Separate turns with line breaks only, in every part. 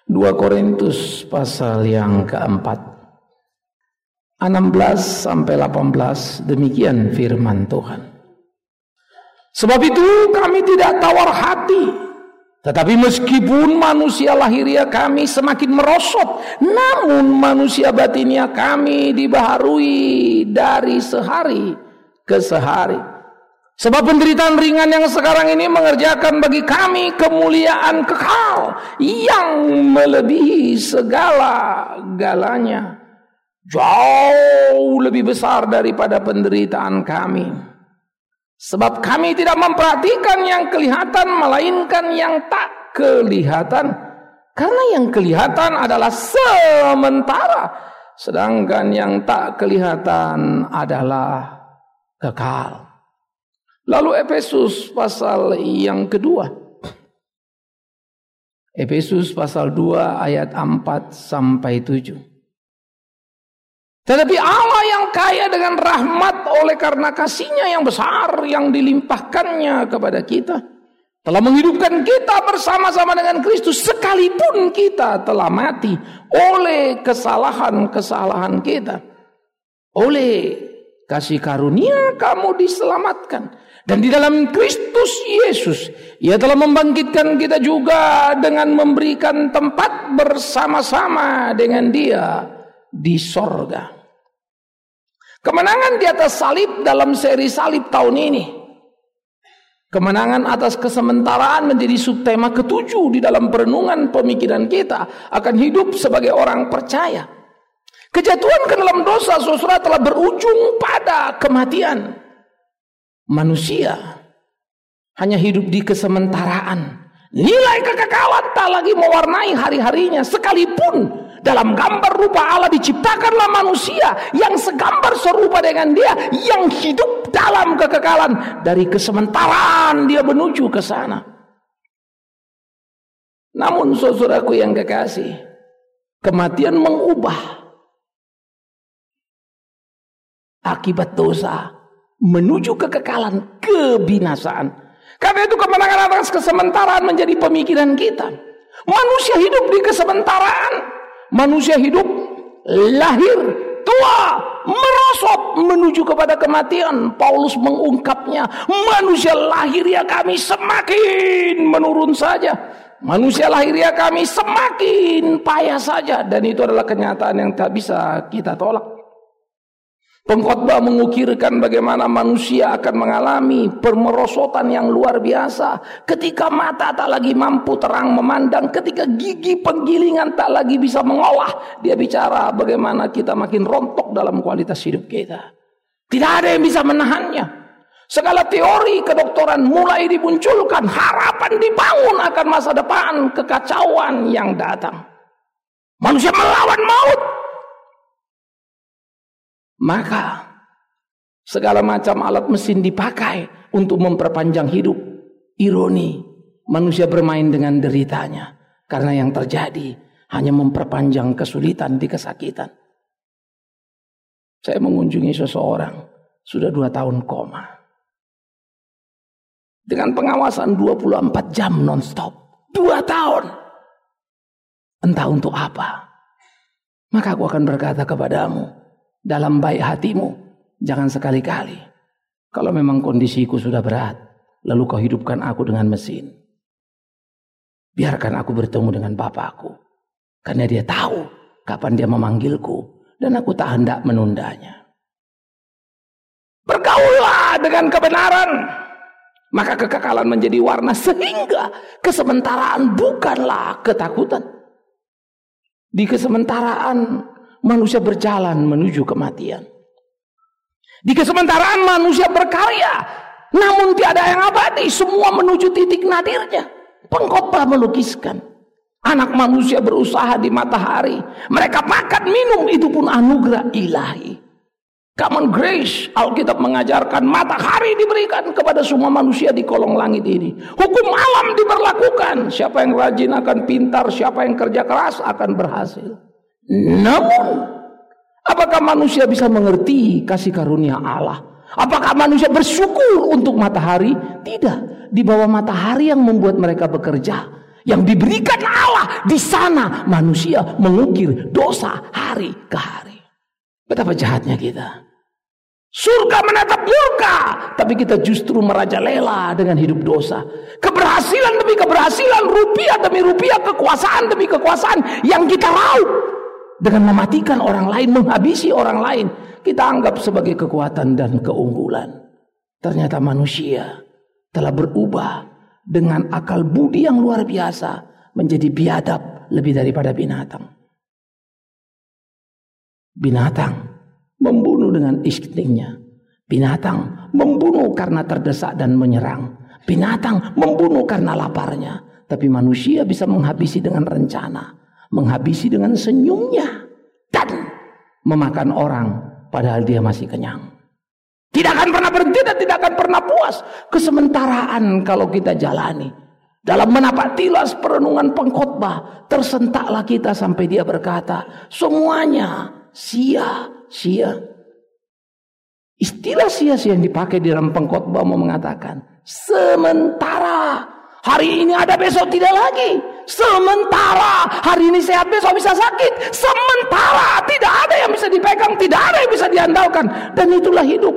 2 Korintus pasal yang keempat 16-18, demikian firman Tuhan. Sebab itu kami tidak tawar hati, tetapi meskipun manusia lahiriah kami semakin merosot, namun manusia batinia kami dibaharui dari sehari ke sehari. Sebab penderitaan ringan yang sekarang ini mengerjakan bagi kami kemuliaan kekal yang melebihi segala-galanya, jauh lebih besar daripada penderitaan kami. Sebab kami tidak memperhatikan yang kelihatan, melainkan yang tak kelihatan. Karena yang kelihatan adalah sementara, sedangkan yang tak kelihatan adalah kekal. Lalu Efesus pasal yang kedua. Efesus pasal 2 ayat 4-7. Tetapi Allah yang kaya dengan rahmat oleh karena kasih-Nya yang besar yang dilimpahkannya kepada kita, telah menghidupkan kita bersama-sama dengan Kristus sekalipun kita telah mati oleh kesalahan-kesalahan kita. Oleh kasih karunia kamu diselamatkan. Dan di dalam Kristus Yesus, Ia telah membangkitkan kita juga dengan memberikan tempat bersama-sama dengan Dia di sorga. Kemenangan di atas salib dalam seri salib tahun ini, kemenangan atas kesementaraan menjadi subtema ketujuh di dalam perenungan pemikiran kita akan hidup sebagai orang percaya. Kejatuhan ke dalam dosa, saudara, telah berujung pada kematian. Manusia hanya hidup di kesementaraan. Nilai kekekalan tak lagi mewarnai hari-harinya. Sekalipun dalam gambar rupa Allah diciptakanlah manusia yang segambar serupa dengan Dia, yang hidup dalam kekekalan. Dari kesementaraan dia menuju ke sana. Namun saudaraku yang kekasih, kematian mengubah akibat dosa menuju kekekalan, kebinasaan. Karena itu kemenangan atas kesementaraan menjadi pemikiran kita. Manusia hidup di kesementaraan. Manusia hidup lahir, tua, merosot menuju kepada kematian. Paulus mengungkapnya, manusia lahiriah kami semakin menurun saja. Manusia lahiriah kami semakin payah saja. Dan itu adalah kenyataan yang tak bisa kita tolak. Pengkhotbah mengukirkan bagaimana manusia akan mengalami pemerosotan yang luar biasa ketika mata tak lagi mampu terang memandang, ketika gigi penggilingan tak lagi bisa mengolah. Dia bicara bagaimana kita makin rontok dalam kualitas hidup kita. Tidak ada yang bisa menahannya. Segala teori kedokteran mulai dimunculkan, harapan dibangun akan masa depan kekacauan yang datang. Manusia melawan maut. Maka segala macam alat mesin dipakai untuk memperpanjang hidup. Ironi, manusia bermain dengan deritanya, karena yang terjadi hanya memperpanjang kesulitan di kesakitan. Saya mengunjungi seseorang sudah 2 tahun koma, dengan pengawasan 24 jam non-stop. 2 tahun. Entah untuk apa. Maka aku akan berkata kepadamu, dalam baik hatimu, jangan sekali-kali, kalau memang kondisiku sudah berat, lalu kau hidupkan aku dengan mesin. Biarkan aku bertemu dengan Bapakku, karena Dia tahu kapan Dia memanggilku, dan aku tak hendak menundanya. Bergaullah dengan kebenaran, maka kekekalan menjadi warna, sehingga kesementaraan bukanlah ketakutan. Di kesementaraan manusia berjalan menuju kematian. Di kesementaraan manusia berkarya, namun tiada yang abadi, semua menuju titik nadirnya. Pengkhotbah melukiskan anak manusia berusaha di matahari, mereka makan minum, itu pun anugerah ilahi. Common grace, Alkitab mengajarkan matahari diberikan kepada semua manusia di kolong langit ini. Hukum alam diberlakukan, siapa yang rajin akan pintar, siapa yang kerja keras akan berhasil. Namun, apakah manusia bisa mengerti kasih karunia Allah? Apakah manusia bersyukur untuk matahari? Tidak. Di bawah matahari yang membuat mereka bekerja, yang diberikan Allah. Di sana manusia mengukir dosa hari ke hari. Betapa jahatnya kita. Surga menatap murka, tapi kita justru merajalela dengan hidup dosa. Keberhasilan demi keberhasilan, rupiah demi rupiah, kekuasaan demi kekuasaan yang kita raup dengan mematikan orang lain, menghabisi orang lain, kita anggap sebagai kekuatan dan keunggulan. Ternyata manusia telah berubah dengan akal budi yang luar biasa menjadi biadab lebih daripada binatang. Binatang membunuh dengan instingnya. Binatang membunuh karena terdesak dan menyerang. Binatang membunuh karena laparnya. Tapi manusia bisa menghabisi dengan rencana, menghabisi dengan senyumnya, dan memakan orang padahal dia masih kenyang. Tidak akan pernah berhenti dan tidak akan pernah puas. Kesementaraan kalau kita jalani. Dalam menapak tilas perenungan pengkhotbah, tersentaklah kita sampai dia berkata, semuanya sia-sia. Istilah sia-sia yang dipakai di dalam pengkhotbah mau mengatakan sementara. Hari ini ada, besok tidak lagi. Sementara. Hari ini sehat, besok bisa sakit. Sementara. Tidak ada yang bisa dipegang, tidak ada yang bisa diandalkan. Dan itulah hidup.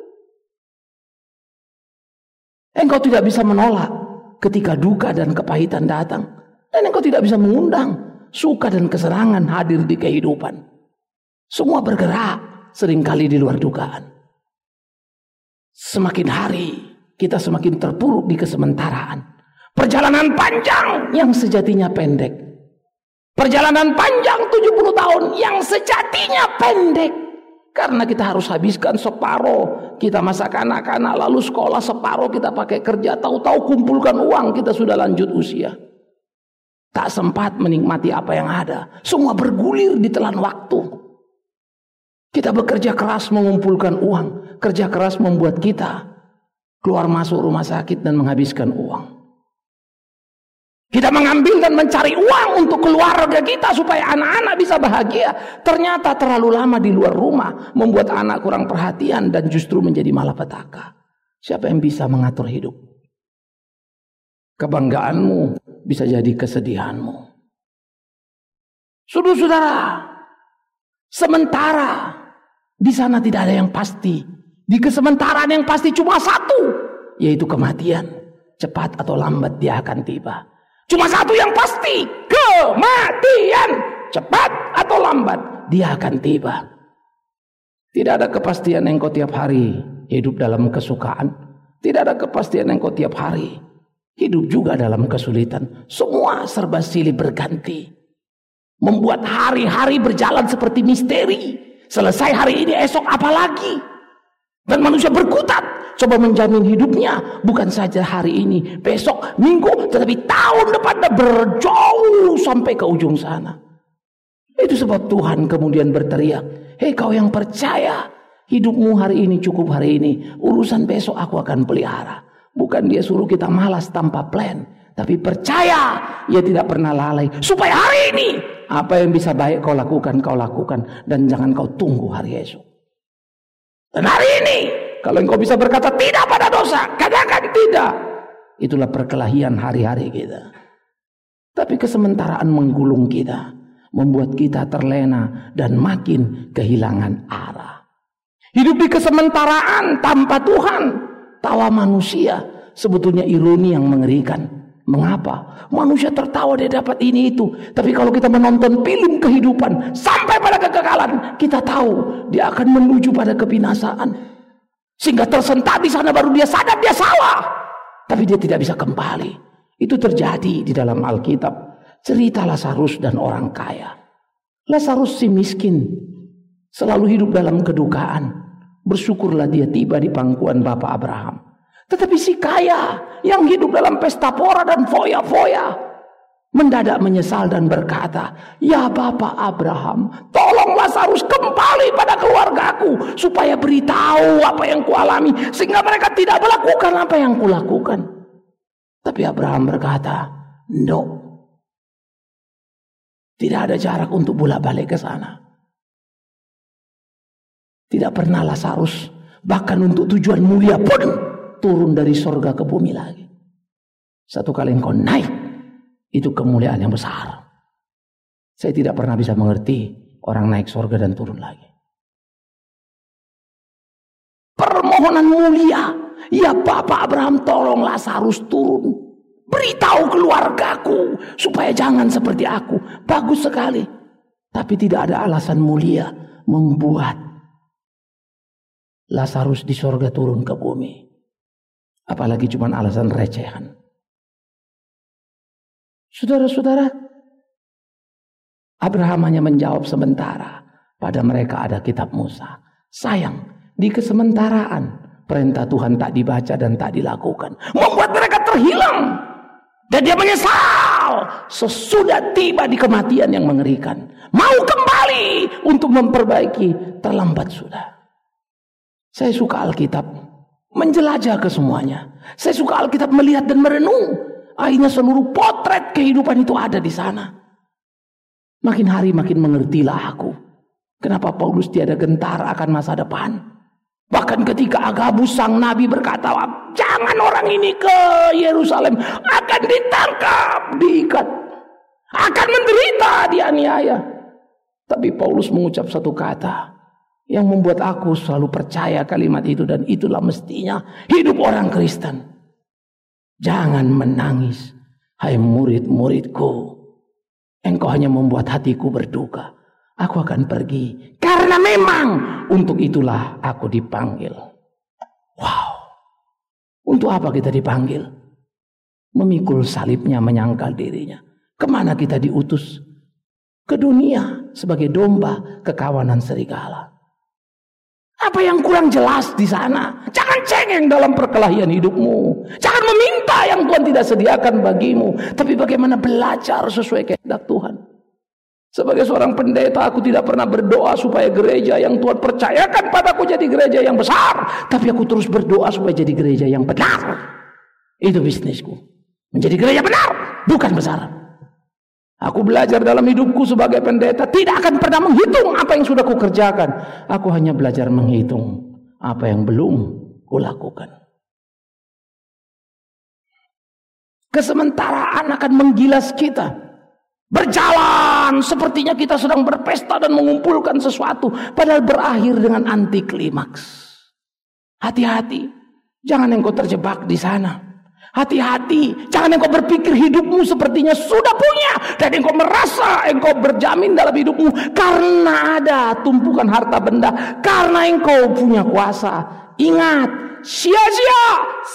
Engkau tidak bisa menolak ketika duka dan kepahitan datang. Dan engkau tidak bisa mengundang suka dan kesenangan hadir di kehidupan. Semua bergerak seringkali di luar dugaan. Semakin hari kita semakin terpuruk di kesementaraan. Perjalanan panjang yang sejatinya pendek. Perjalanan panjang 70 tahun yang sejatinya pendek. Karena kita harus habiskan separuh kita masa kanak-kanak, lalu sekolah, separuh kita pakai kerja, tahu-tahu kumpulkan uang kita sudah lanjut usia. Tak sempat menikmati apa yang ada. Semua bergulir di telan waktu. Kita bekerja keras mengumpulkan uang. Kerja keras membuat kita keluar masuk rumah sakit dan menghabiskan uang. Kita mengambil dan mencari uang untuk keluarga kita supaya anak-anak bisa bahagia. Ternyata terlalu lama di luar rumah membuat anak kurang perhatian dan justru menjadi malapetaka. Siapa yang bisa mengatur hidup? Kebanggaanmu bisa jadi kesedihanmu. Saudara-saudara, sementara di sana tidak ada yang pasti. Di kesementaraan yang pasti cuma satu, yaitu kematian. Cepat atau lambat dia akan tiba. Cuma satu yang pasti, kematian. Cepat atau lambat dia akan tiba. Tidak ada kepastian engkau tiap hari hidup dalam kesukaan. Tidak ada kepastian engkau tiap hari hidup juga dalam kesulitan. Semua serba silih berganti, membuat hari-hari berjalan seperti misteri. Selesai hari ini, esok apa lagi? Dan manusia berkutat, coba menjamin hidupnya. Bukan saja hari ini, besok, minggu, tetapi tahun depan berjauh sampai ke ujung sana. Itu sebab Tuhan kemudian berteriak, hei kau yang percaya, hidupmu hari ini cukup hari ini, urusan besok aku akan pelihara. Bukan dia suruh kita malas tanpa plan, tapi percaya, ia tidak pernah lalai. Supaya hari ini, apa yang bisa baik kau lakukan, dan jangan kau tunggu hari esok. Dan hari ini, kalau engkau bisa berkata tidak pada dosa, katakan tidak. Itulah perkelahian hari-hari kita. Tapi kesementaraan menggulung kita, membuat kita terlena dan makin kehilangan arah. Hidup di kesementaraan tanpa Tuhan, tawa manusia sebetulnya ironi yang mengerikan. Mengapa? Manusia tertawa dia dapat ini itu. Tapi kalau kita menonton film kehidupan sampai pada kekekalan, kita tahu dia akan menuju pada kebinasaan. Sehingga tersentak di sana baru dia sadar dia salah. Tapi dia tidak bisa kembali. Itu terjadi di dalam Alkitab. Cerita Lazarus dan orang kaya. Lazarus si miskin selalu hidup dalam kedukaan. Bersyukurlah dia tiba di pangkuan Bapak Abraham. Tetapi si kaya yang hidup dalam pesta pora dan foya-foya mendadak menyesal dan berkata, ya Bapak Abraham, tolong Lazarus kembali pada keluargaku supaya beritahu apa yang kualami sehingga mereka tidak melakukan apa yang kulakukan. Tapi Abraham berkata, no, tidak ada jarak untuk bolak-balik ke sana. Tidak pernah Lazarus bahkan untuk tujuan mulia pun turun dari sorga ke bumi lagi. Satu kali engkau naik, Itu kemuliaan yang besar. Saya tidak pernah bisa mengerti orang naik surga dan turun lagi. Permohonan mulia. Ya Bapak Abraham, tolong Lazarus turun. Beritahu keluargaku supaya jangan seperti aku. Bagus sekali. Tapi tidak ada alasan mulia membuat Lazarus di surga turun ke bumi. Apalagi cuma alasan recehan. Saudara-saudara, Abraham hanya menjawab sementara. Pada mereka ada kitab Musa. Sayang, di kesementaraan perintah Tuhan tak dibaca dan tak dilakukan, membuat mereka terhilang. Dan dia menyesal sesudah tiba di kematian yang mengerikan. Mau kembali untuk memperbaiki, terlambat sudah. Saya suka Alkitab, menjelajah ke semuanya. Saya suka Alkitab melihat dan merenung. Akhirnya seluruh potret kehidupan itu ada di sana. Makin hari makin mengertilah aku kenapa Paulus tiada gentar akan masa depan. Bahkan ketika Agabus sang nabi berkata, jangan orang ini ke Yerusalem, akan ditangkap, diikat, akan menderita, dianiaya. Tapi Paulus mengucap satu kata yang membuat aku selalu percaya kalimat itu, dan itulah mestinya hidup orang Kristen. Jangan menangis, hai murid-muridku. Engkau hanya membuat hatiku berduka. Aku akan pergi karena memang untuk itulah aku dipanggil. Wow. Untuk apa kita dipanggil? Memikul salibnya, menyangkal dirinya. Kemana kita diutus? Ke dunia sebagai domba kekawanan serigala. Apa yang kurang jelas di sana? Jangan cengeng dalam perkelahian hidupmu. Jangan meminta yang Tuhan tidak sediakan bagimu. Tapi bagaimana belajar sesuai kehendak Tuhan. Sebagai seorang pendeta, aku tidak pernah berdoa supaya gereja yang Tuhan percayakan padaku jadi gereja yang besar. Tapi aku terus berdoa supaya jadi gereja yang benar. Itu bisnisku. Menjadi gereja benar, bukan besar. Aku belajar dalam hidupku sebagai pendeta tidak akan pernah menghitung apa yang sudah kukerjakan. Aku hanya belajar menghitung apa yang belum kulakukan. Kesementaraan akan menggilas kita. Berjalan sepertinya kita sedang berpesta dan mengumpulkan sesuatu, padahal berakhir dengan anti klimaks. Hati-hati, jangan engkau terjebak di sana. Hati-hati, jangan engkau berpikir hidupmu sepertinya sudah punya dan engkau merasa engkau berjamin dalam hidupmu karena ada tumpukan harta benda, karena engkau punya kuasa. Ingat, sia-sia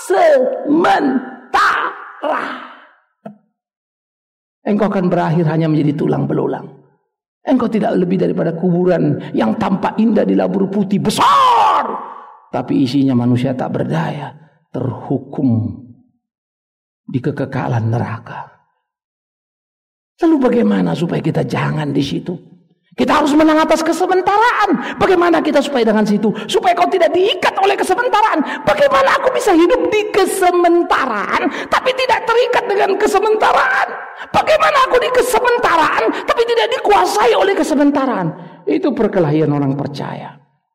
sementara. Engkau akan berakhir hanya menjadi tulang belulang. Engkau tidak lebih daripada kuburan yang tampak indah dilabur putih besar, tapi isinya manusia tak berdaya, terhukum di kekekalan neraka. Lalu bagaimana supaya kita jangan di situ? Kita harus menang atas kesementaraan. Bagaimana kita supaya dengan situ? Supaya kau tidak diikat oleh kesementaraan. Bagaimana aku bisa hidup di kesementaraan tapi tidak terikat dengan kesementaraan? Bagaimana aku di kesementaraan tapi tidak dikuasai oleh kesementaraan? Itu perkelahian orang percaya.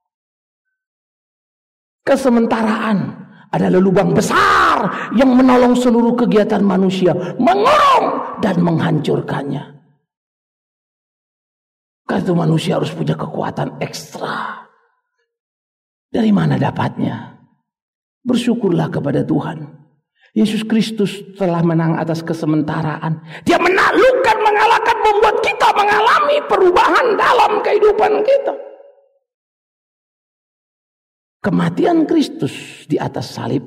Kesementaraan adalah lubang besar yang menolong seluruh kegiatan manusia, mengurung dan menghancurkannya. Karena manusia harus punya kekuatan ekstra. Dari mana dapatnya? Bersyukurlah kepada Tuhan. Yesus Kristus telah menang atas kesementaraan. Dia menaklukkan, mengalahkan, membuat kita mengalami perubahan dalam kehidupan kita. Kematian Kristus di atas salib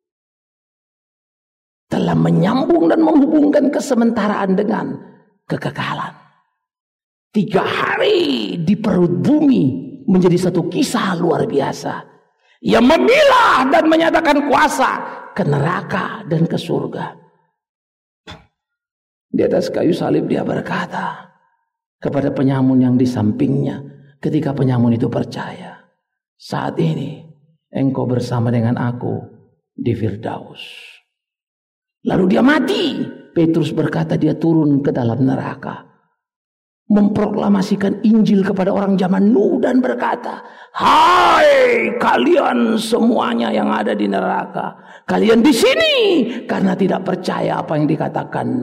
telah menyambung dan menghubungkan kesementaraan dengan kekekalan. 3 hari di perut bumi menjadi satu kisah luar biasa. Ia memilah dan menyatakan kuasa ke neraka dan ke surga. Di atas kayu salib dia berkata kepada penyamun yang di sampingnya ketika penyamun itu percaya, saat ini engkau bersama dengan aku di Firdaus. Lalu dia mati. Petrus berkata dia turun ke dalam neraka, memproklamasikan Injil kepada orang zaman Nuh dan berkata, hai kalian semuanya yang ada di neraka, kalian di sini karena tidak percaya apa yang dikatakan Nuh.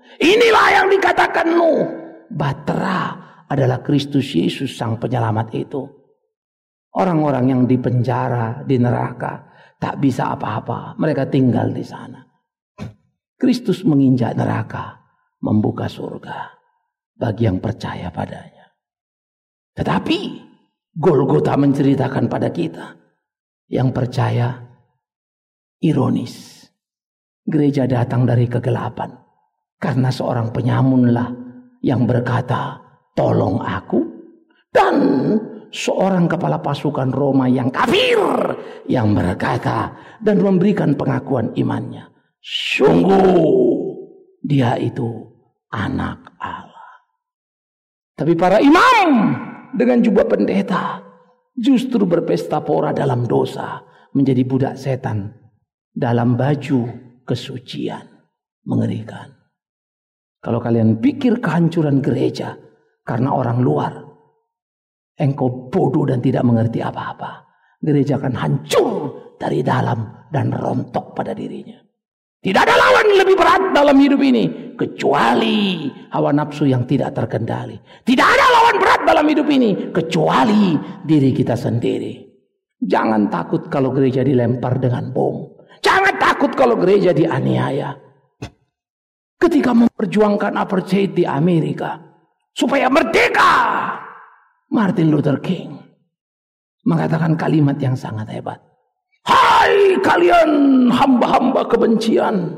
Inilah yang dikatakan Nuh. Bahtera adalah Kristus Yesus sang penyelamat itu. Orang-orang yang dipenjara di neraka tak bisa apa-apa. Mereka tinggal di sana. Kristus menginjak neraka, membuka surga bagi yang percaya padanya. Tetapi Golgota menceritakan pada kita yang percaya, ironis. Gereja datang dari kegelapan karena seorang penyamunlah yang berkata, tolong aku. Dan seorang kepala pasukan Roma yang kafir yang berkata dan memberikan pengakuan imannya, sungguh dia itu anak Allah. Tapi para imam dengan jubah pendeta justru berpesta pora dalam dosa, menjadi budak setan dalam baju kesucian. Mengerikan. Kalau kalian pikir kehancuran gereja karena orang luar, engkau bodoh dan tidak mengerti apa-apa. Gereja akan hancur dari dalam dan rontok pada dirinya. Tidak ada lawan lebih berat dalam hidup ini kecuali hawa nafsu yang tidak terkendali. Tidak ada lawan berat dalam hidup ini kecuali diri kita sendiri. Jangan takut kalau gereja dilempar dengan bom. Jangan takut kalau gereja dianiaya. Ketika memperjuangkan apartheid di Amerika supaya merdeka, Martin Luther King mengatakan kalimat yang sangat hebat. Hai kalian hamba-hamba kebencian,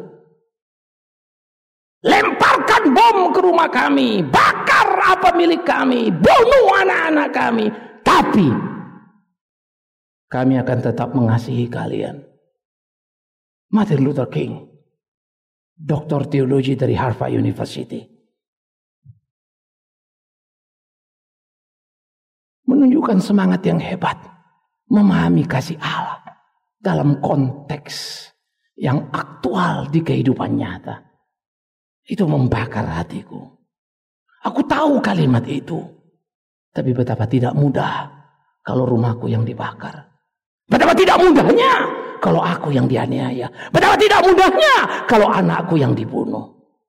lemparkan bom ke rumah kami, bakar apa milik kami, bunuh anak-anak kami, tapi kami akan tetap mengasihi kalian. Martin Luther King, doktor teologi dari Harvard University, menunjukkan semangat yang hebat memahami kasih Allah dalam konteks yang aktual di kehidupan nyata. Itu membakar hatiku. Aku tahu kalimat itu, tapi betapa tidak mudah kalau rumahku yang dibakar. Betapa tidak mudahnya kalau aku yang dianiaya. Betapa tidak mudahnya kalau anakku yang dibunuh.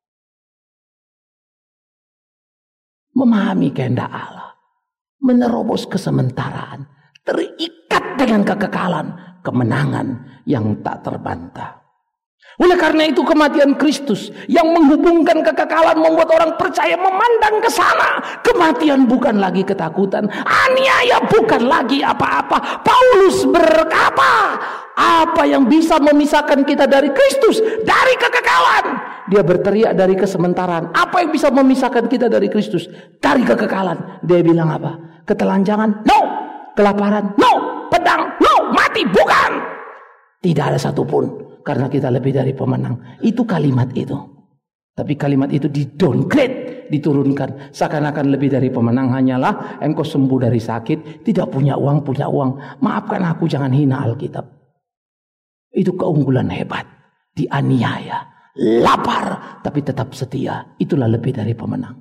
Memahami kehendak Allah, menerobos kesementaraan, terikat dengan kekekalan, kemenangan yang tak terbantah. Oleh karena itu kematian Kristus yang menghubungkan kekekalan membuat orang percaya memandang ke sana. Kematian bukan lagi ketakutan, aniaya bukan lagi apa-apa. Paulus berkata, apa yang bisa memisahkan kita dari Kristus, dari kekekalan? Dia berteriak dari kesementaraan. Apa yang bisa memisahkan kita dari Kristus, dari kekekalan? Dia bilang apa? Ketelanjangan? No. Kelaparan? No. Pedang? No. Mati? Bukan. Tidak ada satupun. Karena kita lebih dari pemenang. Itu kalimat itu. Tapi kalimat itu di-downgrade, diturunkan. Seakan-akan lebih dari pemenang hanyalah engkau sembuh dari sakit, tidak punya uang, punya uang. Maafkan aku, jangan hina Alkitab. Itu keunggulan hebat. Dianiaya, lapar, tapi tetap setia. Itulah lebih dari pemenang.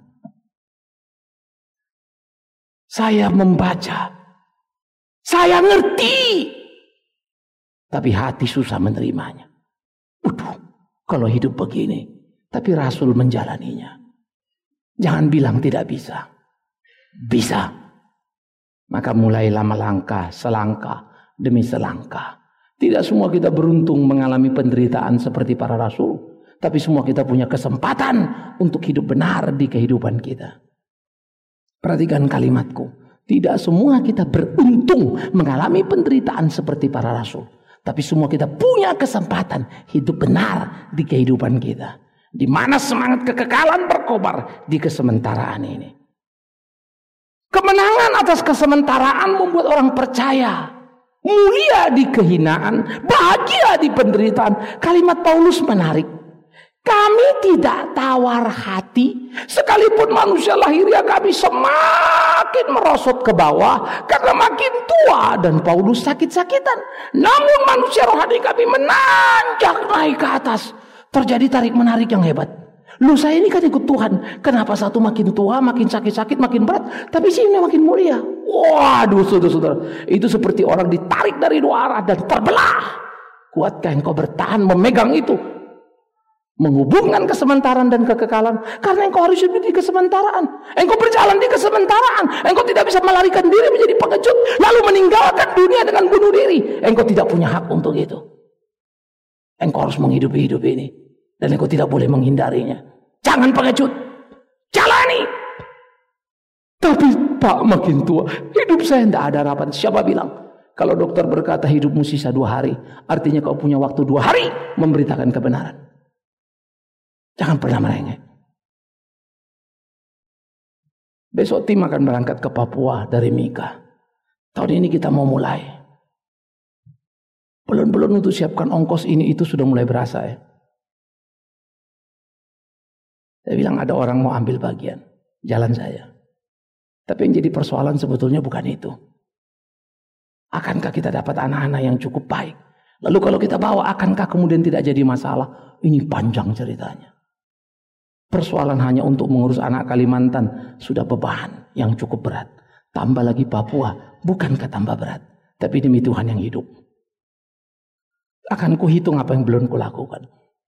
Saya membaca, saya ngerti, tapi hati susah menerimanya. Waduh, kalau hidup begini, tapi Rasul menjalaninya. Jangan bilang tidak bisa. Bisa. Maka mulailah melangkah, selangkah demi selangkah. Tidak semua kita beruntung mengalami penderitaan seperti para rasul, tapi semua kita punya kesempatan untuk hidup benar di kehidupan kita. Perhatikan kalimatku. Tidak semua kita beruntung mengalami penderitaan seperti para rasul. Tapi semua kita punya kesempatan hidup benar di kehidupan kita. Di mana semangat kekekalan berkobar di kesementaraan ini. Kemenangan atas kesementaraan membuat orang percaya. Mulia di kehinaan, bahagia di penderitaan. Kalimat Paulus menarik. Kami tidak tawar hati, sekalipun manusia lahiriah kami semakin merosot ke bawah karena makin tua dan Paulus sakit-sakitan. Namun manusia rohani kami menanjak naik ke atas. Terjadi tarik menarik yang hebat. Lu saya ini kan ikut Tuhan. Kenapa satu makin tua, makin sakit-sakit, makin berat, tapi sini makin mulia. Waduh, saudara-saudara, itu seperti orang ditarik dari dua arah dan terbelah. Kuatkah engkau bertahan memegang itu? menghubungkan kesementaraan dan kekekalan. Karena engkau harus hidup di kesementaraan. Engkau berjalan di kesementaraan. Engkau tidak bisa melarikan diri menjadi pengecut lalu meninggalkan dunia dengan bunuh diri. Engkau tidak punya hak untuk itu. Engkau harus menghidupi hidup ini, dan engkau tidak boleh menghindarinya. Jangan pengecut, jalani. Tapi Pak, makin tua hidup saya tidak ada harapan. Siapa bilang? Kalau dokter berkata hidupmu sisa 2 hari, artinya kau punya waktu 2 hari memberitakan kebenaran. Jangan pernah merengek. Besok tim akan berangkat ke Papua dari Mika. Tahun ini kita mau mulai. Belum untuk siapkan ongkos ini itu sudah mulai berasa ya. Saya bilang ada orang mau ambil bagian jalan saya. Tapi yang jadi persoalan sebetulnya bukan itu. Akankah kita dapat anak-anak yang cukup baik? Lalu kalau kita bawa, akankah kemudian tidak jadi masalah? Ini panjang ceritanya. Persoalan hanya untuk mengurus anak Kalimantan sudah beban yang cukup berat. Tambah lagi Papua, bukankah tambah berat? Tapi demi Tuhan yang hidup. Akan kuhitung apa yang belum kulakukan.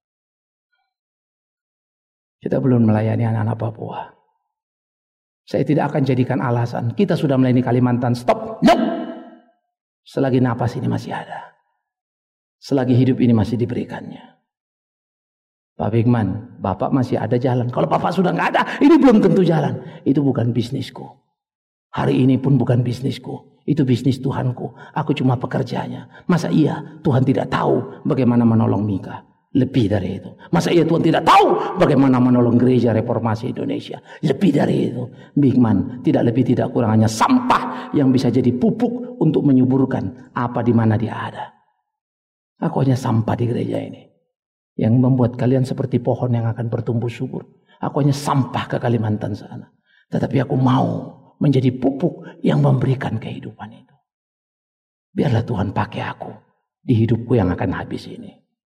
Kita belum melayani anak-anak Papua. Saya tidak akan jadikan alasan. Kita sudah melayani Kalimantan. Stop. No. Selagi napas ini masih ada. Selagi hidup ini masih diberikannya. Pak Bigman, Bapak masih ada jalan. Kalau Bapak sudah nggak ada, ini belum tentu jalan. Itu bukan bisnisku. Hari ini pun bukan bisnisku. Itu bisnis Tuhanku. Aku cuma pekerjanya. Masa iya Tuhan tidak tahu bagaimana menolong Mika? Lebih dari itu. Masa iya Tuhan tidak tahu bagaimana menolong gereja reformasi Indonesia? Lebih dari itu. Bigman tidak lebih tidak kurang hanya sampah yang bisa jadi pupuk untuk menyuburkan apa di mana dia ada. Aku hanya sampah di gereja ini yang membuat kalian seperti pohon yang akan bertumbuh subur. Aku hanya sampah ke Kalimantan sana. Tetapi aku mau menjadi pupuk yang memberikan kehidupan itu. Biarlah Tuhan pakai aku di hidupku yang akan habis ini.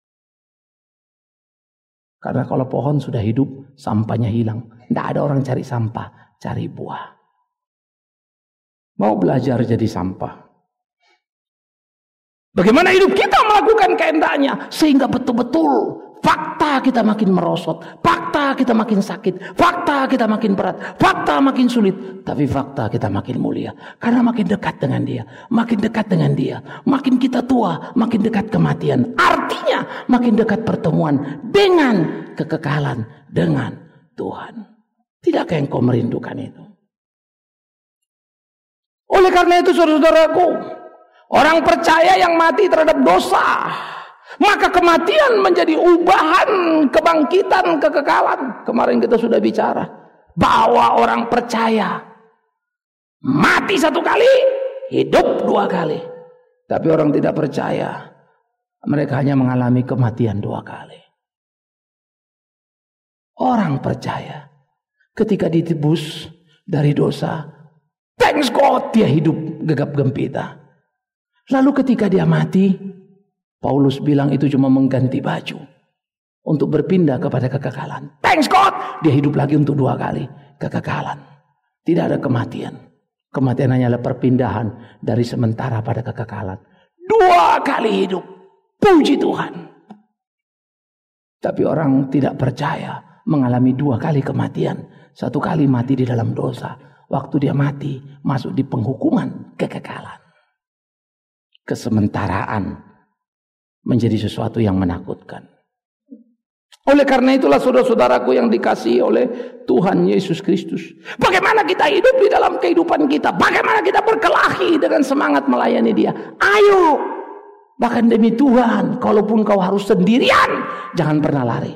Karena kalau pohon sudah hidup, sampahnya hilang. Tidak ada orang cari sampah, cari buah. Mau belajar jadi sampah. Bagaimana hidup kita melakukan kehendaknya sehingga betul-betul fakta kita makin merosot, fakta kita makin sakit, fakta kita makin berat, fakta makin sulit, tapi fakta kita makin mulia karena makin dekat dengan Dia, makin dekat dengan Dia, makin kita tua, makin dekat kematian. Artinya makin dekat pertemuan dengan kekekalan dengan Tuhan. Tidakkah engkau merindukan itu? Oleh karena itu saudara-saudaraku, orang percaya yang mati terhadap dosa, maka kematian menjadi ubahan kebangkitan kekekalan. Kemarin kita sudah bicara bahwa orang percaya mati 1 kali, hidup 2 kali. Tapi orang tidak percaya, mereka hanya mengalami kematian 2 kali. Orang percaya ketika ditebus dari dosa, thanks God, dia hidup gegap gempita. Lalu ketika dia mati, Paulus bilang itu cuma mengganti baju untuk berpindah kepada kekekalan. Thanks God, dia hidup lagi untuk 2 kali kekekalan. Tidak ada kematian. Kematian hanyalah perpindahan dari sementara pada kekekalan. 2 kali hidup. Puji Tuhan. Tapi orang tidak percaya mengalami 2 kali kematian. 1 kali mati di dalam dosa. Waktu dia mati, masuk di penghukuman kekekalan. Kesementaraan menjadi sesuatu yang menakutkan. Oleh karena itulah saudara-saudaraku yang dikasihi oleh Tuhan Yesus Kristus, bagaimana kita hidup di dalam kehidupan kita, bagaimana kita berkelahi dengan semangat melayani Dia. Ayo, bahkan demi Tuhan, kalaupun kau harus sendirian, jangan pernah lari.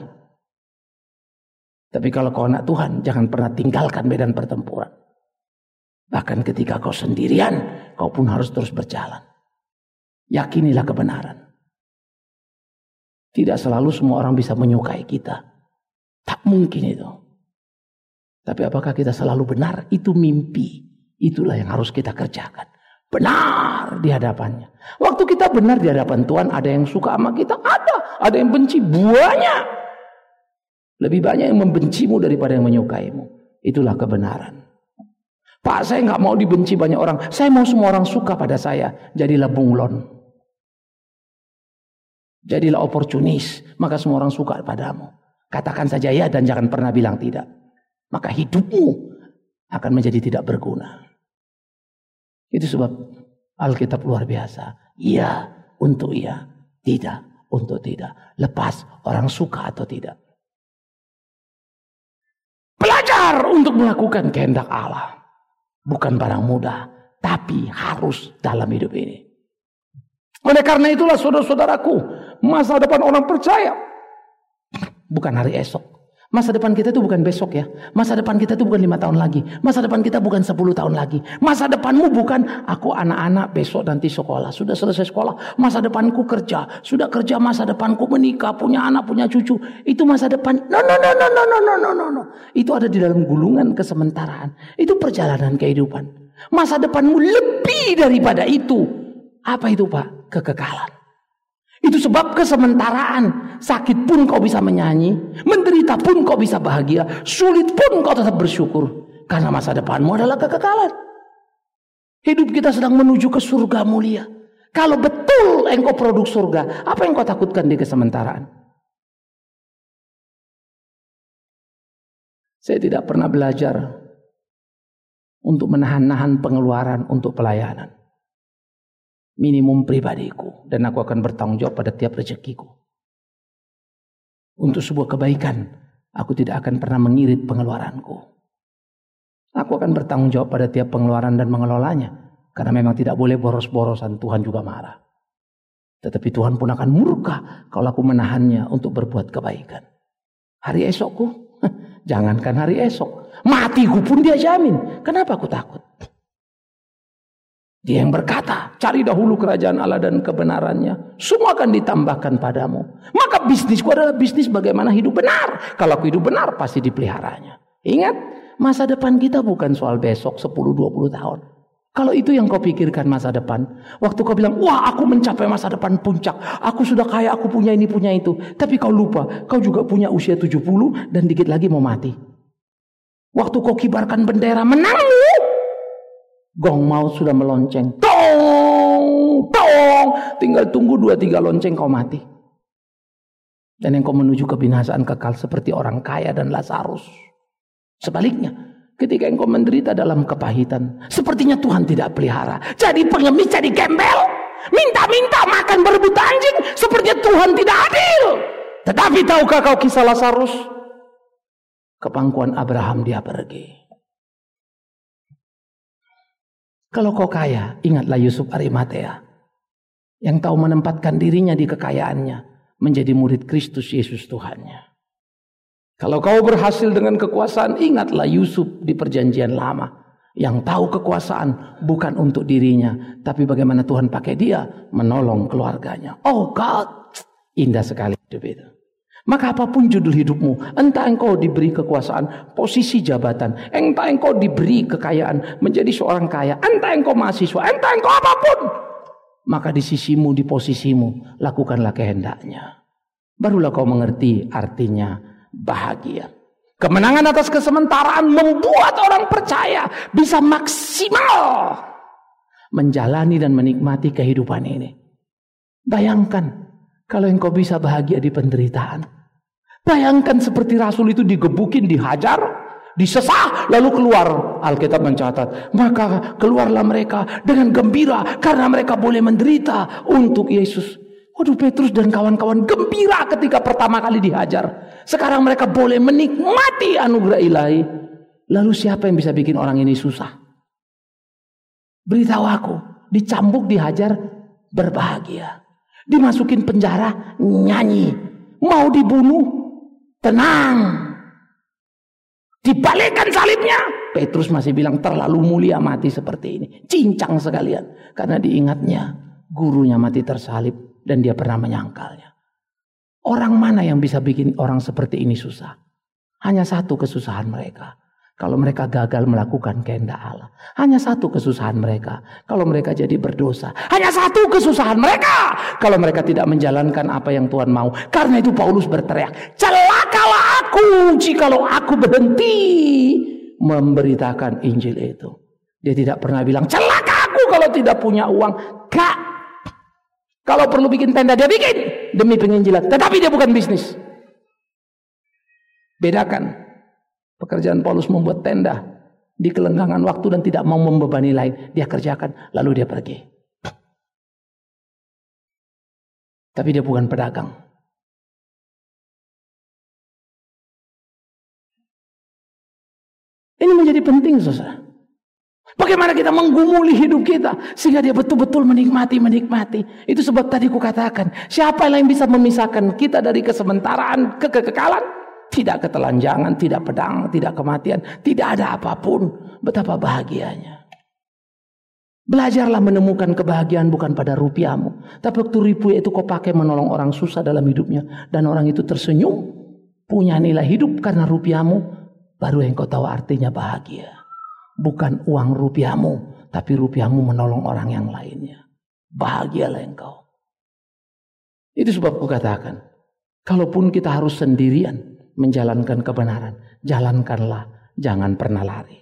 Tapi kalau kau anak Tuhan, jangan pernah tinggalkan medan pertempuran. Bahkan ketika kau sendirian, kau pun harus terus berjalan. Yakinilah kebenaran. Tidak selalu semua orang bisa menyukai kita. Tak mungkin itu. Tapi apakah kita selalu benar? Itu mimpi. Itulah yang harus kita kerjakan. Benar di hadapannya. Waktu kita benar di hadapan Tuhan, ada yang suka sama kita? Ada yang benci? Banyak. Lebih banyak yang membencimu daripada yang menyukaimu. Itulah kebenaran. Pak, saya nggak mau dibenci banyak orang. Saya mau semua orang suka pada saya. Jadilah bunglon. Jadilah oportunis, maka semua orang suka padamu. Katakan saja ya dan jangan pernah bilang tidak. Maka hidupmu akan menjadi tidak berguna. Itu sebab Alkitab luar biasa. Iya untuk iya, tidak untuk tidak. Lepas orang suka atau tidak. Belajar untuk melakukan kehendak Allah. Bukan barang mudah, tapi harus dalam hidup ini. Oleh karena itulah saudara-saudaraku, masa depan orang percaya bukan hari esok. Masa depan kita itu bukan besok ya. Masa depan kita itu bukan 5 tahun lagi. Masa depan kita bukan 10 tahun lagi. Masa depanmu bukan aku anak-anak besok nanti sekolah. Sudah selesai sekolah. Masa depanku kerja. Sudah kerja masa depanku menikah. Punya anak, punya cucu. Itu masa depan. No. Itu ada di dalam gulungan kesementaraan. Itu perjalanan kehidupan. Masa depanmu lebih daripada itu. Apa itu Pak? Kekekalan. Itu sebab kesementaraan. Sakit pun kau bisa menyanyi. Menderita pun kau bisa bahagia. Sulit pun kau tetap bersyukur. Karena masa depanmu adalah kekekalan. Hidup kita sedang menuju ke surga mulia. Kalau betul engkau produk surga, apa yang kau takutkan di kesementaraan? Saya tidak pernah belajar untuk menahan-nahan pengeluaran untuk pelayanan. Minimum pribadiku, dan aku akan bertanggung jawab pada tiap rezekiku. Untuk sebuah kebaikan, aku tidak akan pernah mengirit pengeluaranku. Aku akan bertanggung jawab pada tiap pengeluaran dan mengelolanya, karena memang tidak boleh boros-borosan, Tuhan juga marah. Tetapi Tuhan pun akan murka kalau aku menahannya untuk berbuat kebaikan. Hari esokku, jangankan hari esok, matiku pun dia jamin. Kenapa aku takut? Dia yang berkata, cari dahulu kerajaan Allah dan kebenarannya. Semua akan ditambahkan padamu. Maka bisnisku adalah bisnis bagaimana hidup benar. Kalau aku hidup benar pasti dipeliharanya. Ingat, masa depan kita bukan soal besok 10-20 tahun. Kalau itu yang kau pikirkan masa depan. Waktu kau bilang, wah aku mencapai masa depan puncak. Aku sudah kaya, aku punya ini, punya itu. Tapi kau lupa, kau juga punya usia 70 dan dikit lagi mau mati. Waktu kau kibarkan bendera menangmu. Gong maut sudah melonceng. Tong, tong. Tinggal tunggu 2-3 lonceng kau mati. Dan yang kau menuju kebinasaan kekal seperti orang kaya dan Lazarus. Sebaliknya, ketika engkau menderita dalam kepahitan, sepertinya Tuhan tidak pelihara. Jadi pengemis, jadi gembel. Minta-minta makan berebut anjing. Sepertinya Tuhan tidak adil. Tetapi tahukah kau kisah Lazarus? Ke pangkuan Abraham dia pergi. Kalau kau kaya, ingatlah Yusuf Arimatea. Yang tahu menempatkan dirinya di kekayaannya. Menjadi murid Kristus Yesus Tuhannya. Kalau kau berhasil dengan kekuasaan, ingatlah Yusuf di perjanjian lama. Yang tahu kekuasaan bukan untuk dirinya. Tapi bagaimana Tuhan pakai dia menolong keluarganya. Oh God, indah sekali hidup itu. Maka apapun judul hidupmu, entah engkau diberi kekuasaan, posisi jabatan, entah engkau diberi kekayaan, menjadi seorang kaya, entah engkau mahasiswa, entah engkau apapun, maka di sisimu, di posisimu, lakukanlah kehendaknya. Barulah kau mengerti artinya bahagia. Kemenangan atas kesementaraan membuat orang percaya bisa maksimal menjalani dan menikmati kehidupan ini. Bayangkan kalau engkau bisa bahagia di penderitaan. Bayangkan seperti Rasul itu digebukin, dihajar, disesah, lalu keluar. Alkitab mencatat, maka keluarlah mereka dengan gembira karena mereka boleh menderita untuk Yesus. Waduh, Petrus dan kawan-kawan gembira ketika pertama kali dihajar. Sekarang mereka boleh menikmati anugerah ilahi. Lalu siapa yang bisa bikin orang ini susah? Beritahu aku, dicambuk, dihajar, berbahagia. Dimasukin penjara, nyanyi. Mau dibunuh, tenang. Dibalikkan salibnya. Petrus masih bilang terlalu mulia mati seperti ini. Cincang sekalian. Karena diingatnya gurunya mati tersalib dan dia pernah menyangkalnya. Orang mana yang bisa bikin orang seperti ini susah? Hanya satu kesusahan mereka. Kalau mereka gagal melakukan kehendak Allah. Hanya satu kesusahan mereka. Kalau mereka jadi berdosa. Hanya satu kesusahan mereka. Kalau mereka tidak menjalankan apa yang Tuhan mau. Karena itu Paulus berteriak. Celakalah aku jikalau aku berhenti memberitakan Injil itu. Dia tidak pernah bilang celaka aku kalau tidak punya uang. Gak. Kalau perlu bikin tenda dia bikin. Demi penginjilan. Tetapi dia bukan bisnis. Bedakan. Pekerjaan Paulus membuat tenda di kelenggangan waktu dan tidak mau membebani lain. Dia kerjakan, lalu dia pergi. Tapi dia bukan pedagang. Ini menjadi penting, saudara. Bagaimana kita menggumuli hidup kita sehingga dia betul-betul menikmati. Itu sebab tadi kukatakan, siapa yang bisa memisahkan kita dari kesementaraan ke kekekalan? Tidak ketelanjangan, tidak pedang, tidak kematian, tidak ada apapun. Betapa bahagianya. Belajarlah menemukan kebahagiaan bukan pada rupiahmu, tapi waktu rupiah itu kau pakai menolong orang susah dalam hidupnya dan orang itu tersenyum, punya nilai hidup karena rupiahmu, baru yang kau tahu artinya bahagia. Bukan uang rupiahmu, tapi rupiahmu menolong orang yang lainnya. Bahagialah engkau. Itu sebab kukatakan, kalaupun kita harus sendirian menjalankan kebenaran, jalankanlah, jangan pernah lari.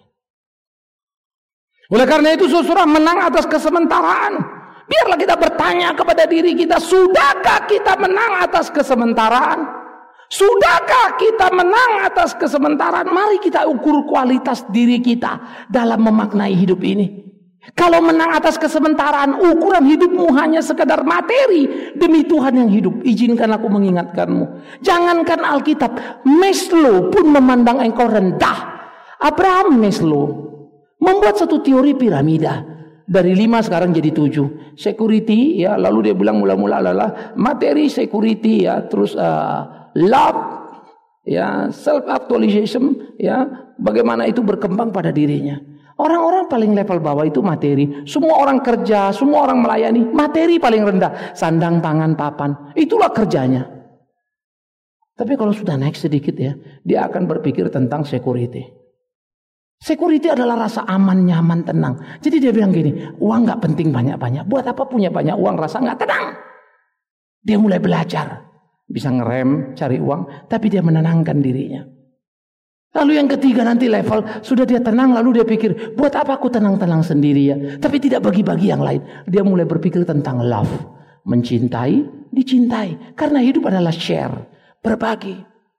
Oleh karena itu saudara, menang atas kesementaraan. Biarlah kita bertanya kepada diri kita, sudahkah kita menang atas kesementaraan? Sudahkah kita menang atas kesementaraan? Mari kita ukur kualitas diri kita dalam memaknai hidup ini. Kalau menang atas kesementaraan, ukuran hidupmu hanya sekedar materi demi Tuhan yang hidup. Izinkan aku mengingatkanmu. Jangankan Alkitab, Maslow pun memandang engkau rendah. Abraham Maslow membuat satu teori piramida. Dari 5 sekarang jadi 7. Security, ya, lalu dia bilang mula-mula adalah materi, security, ya, terus love, ya, self actualization, ya, bagaimana itu berkembang pada dirinya. Orang-orang paling level bawah itu materi. Semua orang kerja, semua orang melayani. Materi paling rendah, sandang, pangan, papan. Itulah kerjanya. Tapi kalau sudah naik sedikit, ya, dia akan berpikir tentang security. Security adalah rasa aman, nyaman, tenang. Jadi dia bilang gini, uang gak penting banyak-banyak. Buat apa punya banyak uang, rasa gak tenang. Dia mulai belajar. Bisa ngerem, cari uang, tapi dia menenangkan dirinya. Lalu yang ketiga nanti level, sudah dia tenang, lalu dia pikir, buat apa aku tenang-tenang sendiri ya? Tapi tidak bagi-bagi yang lain. Dia mulai berpikir tentang love. Mencintai, dicintai. Karena hidup adalah share, berbagi.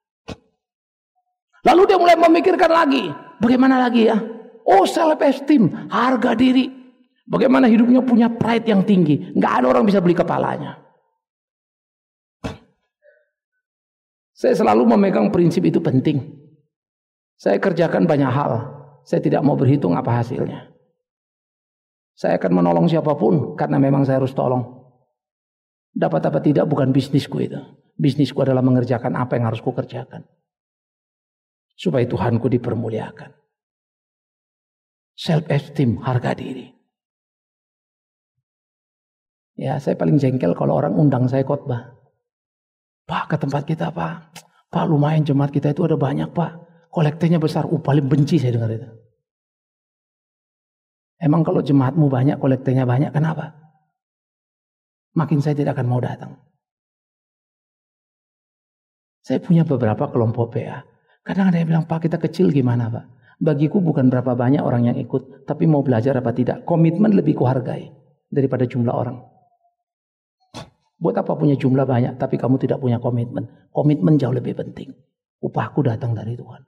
Lalu dia mulai memikirkan lagi, bagaimana lagi ya? Oh, self esteem, harga diri. Bagaimana hidupnya punya pride yang tinggi. Nggak ada orang bisa beli kepalanya. Saya selalu memegang prinsip itu penting. Saya kerjakan banyak hal. Saya tidak mau berhitung apa hasilnya. Saya akan menolong siapapun karena memang saya harus tolong. Dapat apa tidak bukan bisnisku itu. Bisnisku adalah mengerjakan apa yang harus kukerjakan. Supaya Tuhanku dipermuliakan. Self esteem, harga diri. Ya, saya paling jengkel kalau orang undang saya khotbah. Pak, ke tempat kita, Pak. Pak, lumayan jemaat kita itu ada banyak, Pak. Kolektenya besar. Paling benci saya dengar itu. Emang kalau jemaatmu banyak, kolektenya banyak, kenapa? Makin saya tidak akan mau datang. Saya punya beberapa kelompok PA. Kadang ada yang bilang, Pak, kita kecil gimana, Pak? Bagiku bukan berapa banyak orang yang ikut, tapi mau belajar apa tidak. Komitmen lebih kuhargai daripada jumlah orang. Buat apa punya jumlah banyak tapi kamu tidak punya komitmen? Komitmen jauh lebih penting. Upahku datang dari Tuhan.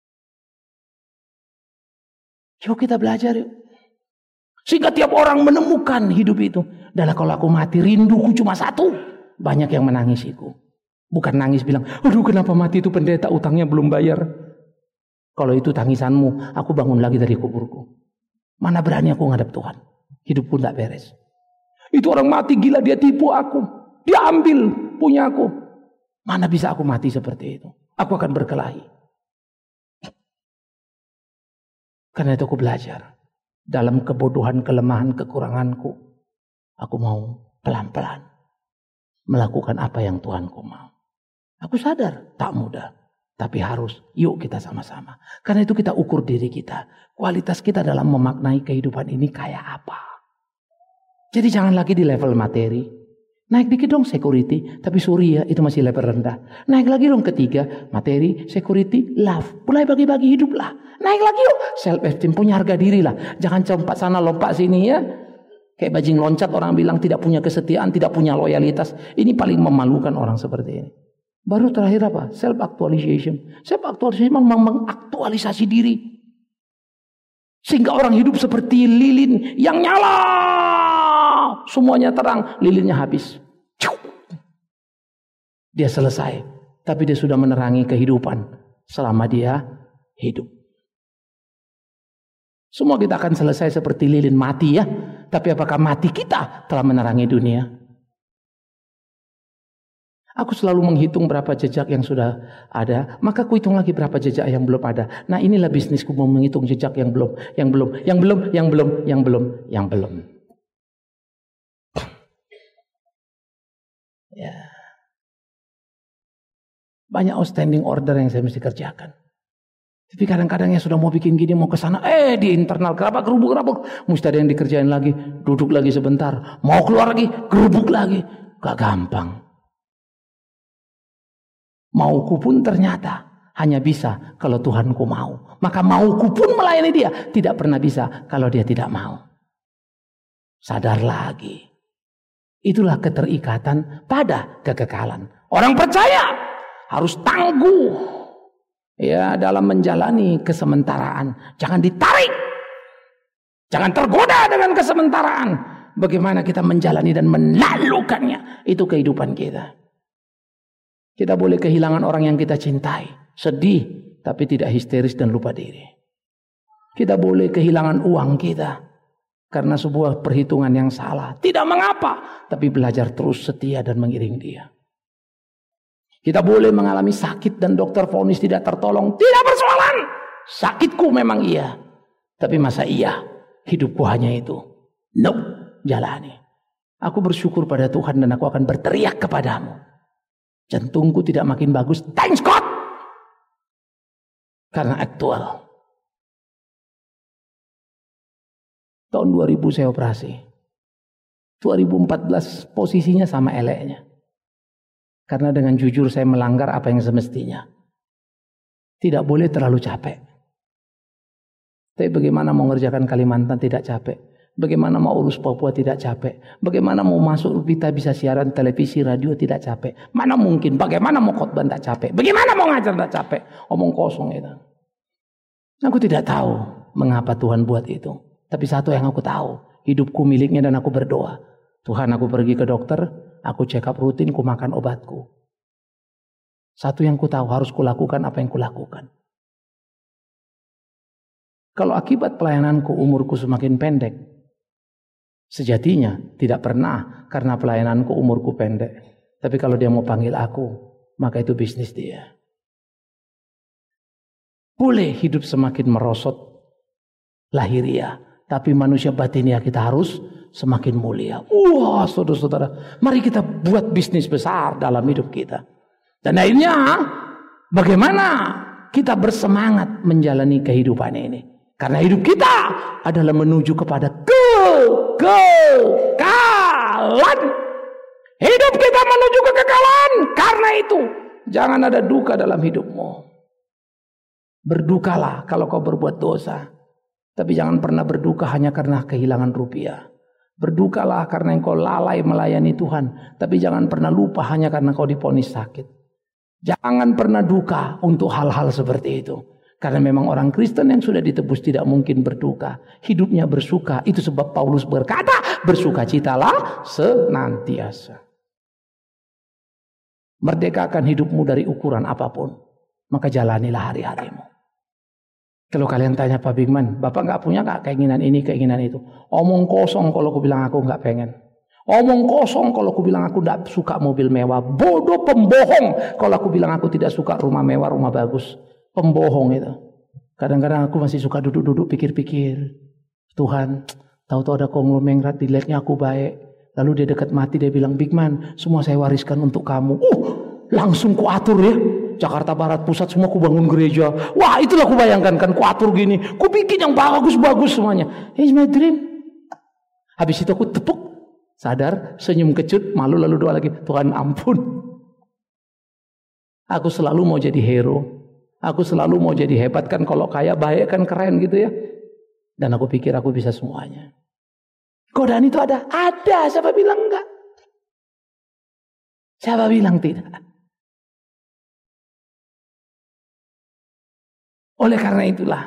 Yuk kita belajar yuk. Sehingga tiap orang menemukan hidup itu. Dan kalau aku mati rinduku cuma satu. Banyak yang menangisiku. Bukan nangis bilang, aduh kenapa mati itu pendeta utangnya belum bayar. Kalau itu tangisanmu, aku bangun lagi dari kuburku. Mana berani aku ngadap Tuhan. Hidupku tidak beres. Itu orang mati gila, dia tipu aku. Dia ambil punya aku. Mana bisa aku mati seperti itu? Aku akan berkelahi. Karena itu aku belajar. Dalam kebodohan, kelemahan, kekuranganku. Aku mau pelan-pelan melakukan apa yang Tuhanku mau. Aku sadar tak mudah. Tapi harus. Yuk kita sama-sama. Karena itu kita ukur diri kita. Kualitas kita dalam memaknai kehidupan ini kayak apa. Jadi jangan lagi di level materi. Naik dikit dong security, tapi sorry ya itu masih level rendah. Naik lagi dong ketiga, materi, security, love. Mulai bagi-bagi hidup lah. Naik lagi yuk, self esteem, punya harga diri lah. Jangan lompat sana lompat sini ya. Kayak bajing loncat orang bilang tidak punya kesetiaan, tidak punya loyalitas. Ini paling memalukan orang seperti ini. Baru terakhir apa? Self actualization. Self actualization memang mengaktualisasi diri. Sehingga orang hidup seperti lilin yang nyala. Semuanya terang, lilinnya habis. Dia selesai. Tapi dia sudah menerangi kehidupan selama dia hidup. Semua kita akan selesai seperti lilin mati ya. Tapi apakah mati kita telah menerangi dunia? Aku selalu menghitung berapa jejak yang sudah ada, maka aku hitung lagi berapa jejak yang belum ada. Nah, inilah bisnisku, mau menghitung jejak yang belum. Ya. Banyak outstanding order yang saya mesti kerjakan. Tapi kadang-kadang yang sudah mau bikin gini, mau ke sana, di internal kenapa gerubuk-gerubuk, mesti ada yang dikerjain lagi, duduk lagi sebentar, mau keluar lagi, gerubuk lagi, gak gampang. Mauku pun ternyata hanya bisa kalau Tuhanku mau. Maka mauku pun melayani dia tidak pernah bisa kalau dia tidak mau. Sadar lagi. Itulah keterikatan pada kekekalan. Orang percaya harus tangguh ya dalam menjalani kesementaraan. Jangan ditarik. Jangan tergoda dengan kesementaraan. Bagaimana kita menjalani dan melalukannya. Itu kehidupan kita. Kita boleh kehilangan orang yang kita cintai. Sedih, tapi tidak histeris dan lupa diri. Kita boleh kehilangan uang kita. Karena sebuah perhitungan yang salah. Tidak mengapa, tapi belajar terus setia dan mengiring dia. Kita boleh mengalami sakit dan dokter vonis tidak tertolong. Tidak persoalan. Sakitku memang iya. Tapi masa iya hidupku hanya itu? No, jalani. Aku bersyukur pada Tuhan dan aku akan berteriak kepadamu. Jantungku tidak makin bagus. Thanks God. Karena aktual. Tahun 2000 saya operasi. 2014 posisinya sama eleknya. Karena dengan jujur saya melanggar apa yang semestinya. Tidak boleh terlalu capek. Tapi bagaimana mau mengerjakan Kalimantan tidak capek. Bagaimana mau urus Papua tidak capek. Bagaimana mau masuk kita bisa siaran televisi, radio tidak capek. Mana mungkin. Bagaimana mau khotbah tidak capek. Bagaimana mau ngajar tidak capek. Omong kosong itu. Aku tidak tahu mengapa Tuhan buat itu. Tapi satu yang aku tahu. Hidupku miliknya dan aku berdoa. Tuhan, aku pergi ke dokter. Aku check up rutin, ku makan obatku. Satu yang ku tahu harus kulakukan apa yang kulakukan. Kalau akibat pelayananku umurku semakin pendek. Sejatinya tidak pernah karena pelayananku umurku pendek. Tapi kalau dia mau panggil aku, maka itu bisnis dia. Boleh hidup semakin merosot lahiriah, tapi manusia batinia kita harus semakin mulia. Wah, saudara-saudara, mari kita buat bisnis besar dalam hidup kita. Dan akhirnya bagaimana kita bersemangat menjalani kehidupan ini. Karena hidup kita adalah menuju kepada kekekalan. Hidup kita menuju kekekalan. Karena itu, jangan ada duka dalam hidupmu. Berdukalah kalau kau berbuat dosa. Tapi jangan pernah berduka hanya karena kehilangan rupiah. Berdukalah karena engkau lalai melayani Tuhan. Tapi jangan pernah lupa hanya karena kau divonis sakit. Jangan pernah duka untuk hal-hal seperti itu. Karena memang orang Kristen yang sudah ditebus tidak mungkin berduka. Hidupnya bersuka. Itu sebab Paulus berkata, bersukacitalah senantiasa. Merdekakan hidupmu dari ukuran apapun. Maka jalanilah hari-harimu. Kalau kalian tanya Pak Bigman, Bapak gak punya gak keinginan ini, keinginan itu. Omong kosong kalau aku bilang aku gak pengen. Omong kosong kalau aku bilang aku gak suka mobil mewah. Bodoh pembohong kalau aku bilang aku tidak suka rumah mewah, rumah bagus. Pembohong itu. Kadang-kadang aku masih suka duduk-duduk pikir-pikir. Tuhan, tahu-tahu ada konglomerat dilihatnya aku baik. Lalu dia dekat mati dia bilang, Bigman, semua saya wariskan untuk kamu. Langsung kuatur ya. Jakarta Barat Pusat semua ku bangun gereja. Wah, itulah ku bayangkan kan kuatur gini. Ku bikin yang bagus-bagus semuanya. It's my dream. Habis itu aku tepuk. Sadar, senyum kecut, malu lalu doa lagi. Tuhan ampun. Aku selalu mau jadi hero. Aku selalu mau jadi hebat kan, kalau kaya baik kan keren gitu ya. Dan aku pikir aku bisa semuanya. Godaan itu ada? Ada, siapa bilang enggak? Siapa bilang tidak? Oleh karena itulah,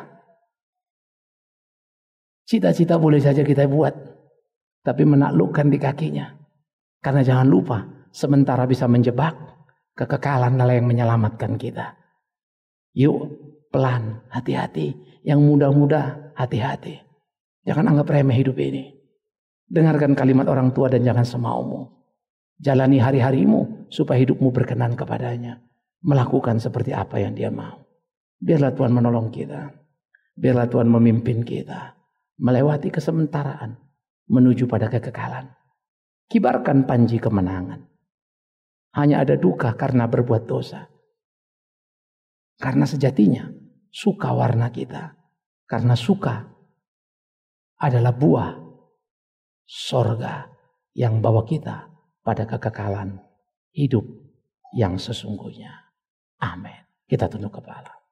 cita-cita boleh saja kita buat, tapi menaklukkan di kakinya. Karena jangan lupa, sementara bisa menjebak, kekekalan adalah yang menyelamatkan kita. Yuk, pelan, hati-hati. Yang muda-muda, hati-hati. Jangan anggap remeh hidup ini. Dengarkan kalimat orang tua dan jangan semaumu. Jalani hari-harimu supaya hidupmu berkenan kepadanya. Melakukan seperti apa yang dia mau. Biarlah Tuhan menolong kita. Biarlah Tuhan memimpin kita. Melewati kesementaraan. Menuju pada kekekalan. Kibarkan panji kemenangan. Hanya ada duka karena berbuat dosa. Karena sejatinya suka warna kita. Karena suka adalah buah sorga yang bawa kita pada kekekalan hidup yang sesungguhnya. Amin. Kita tunduk kepala.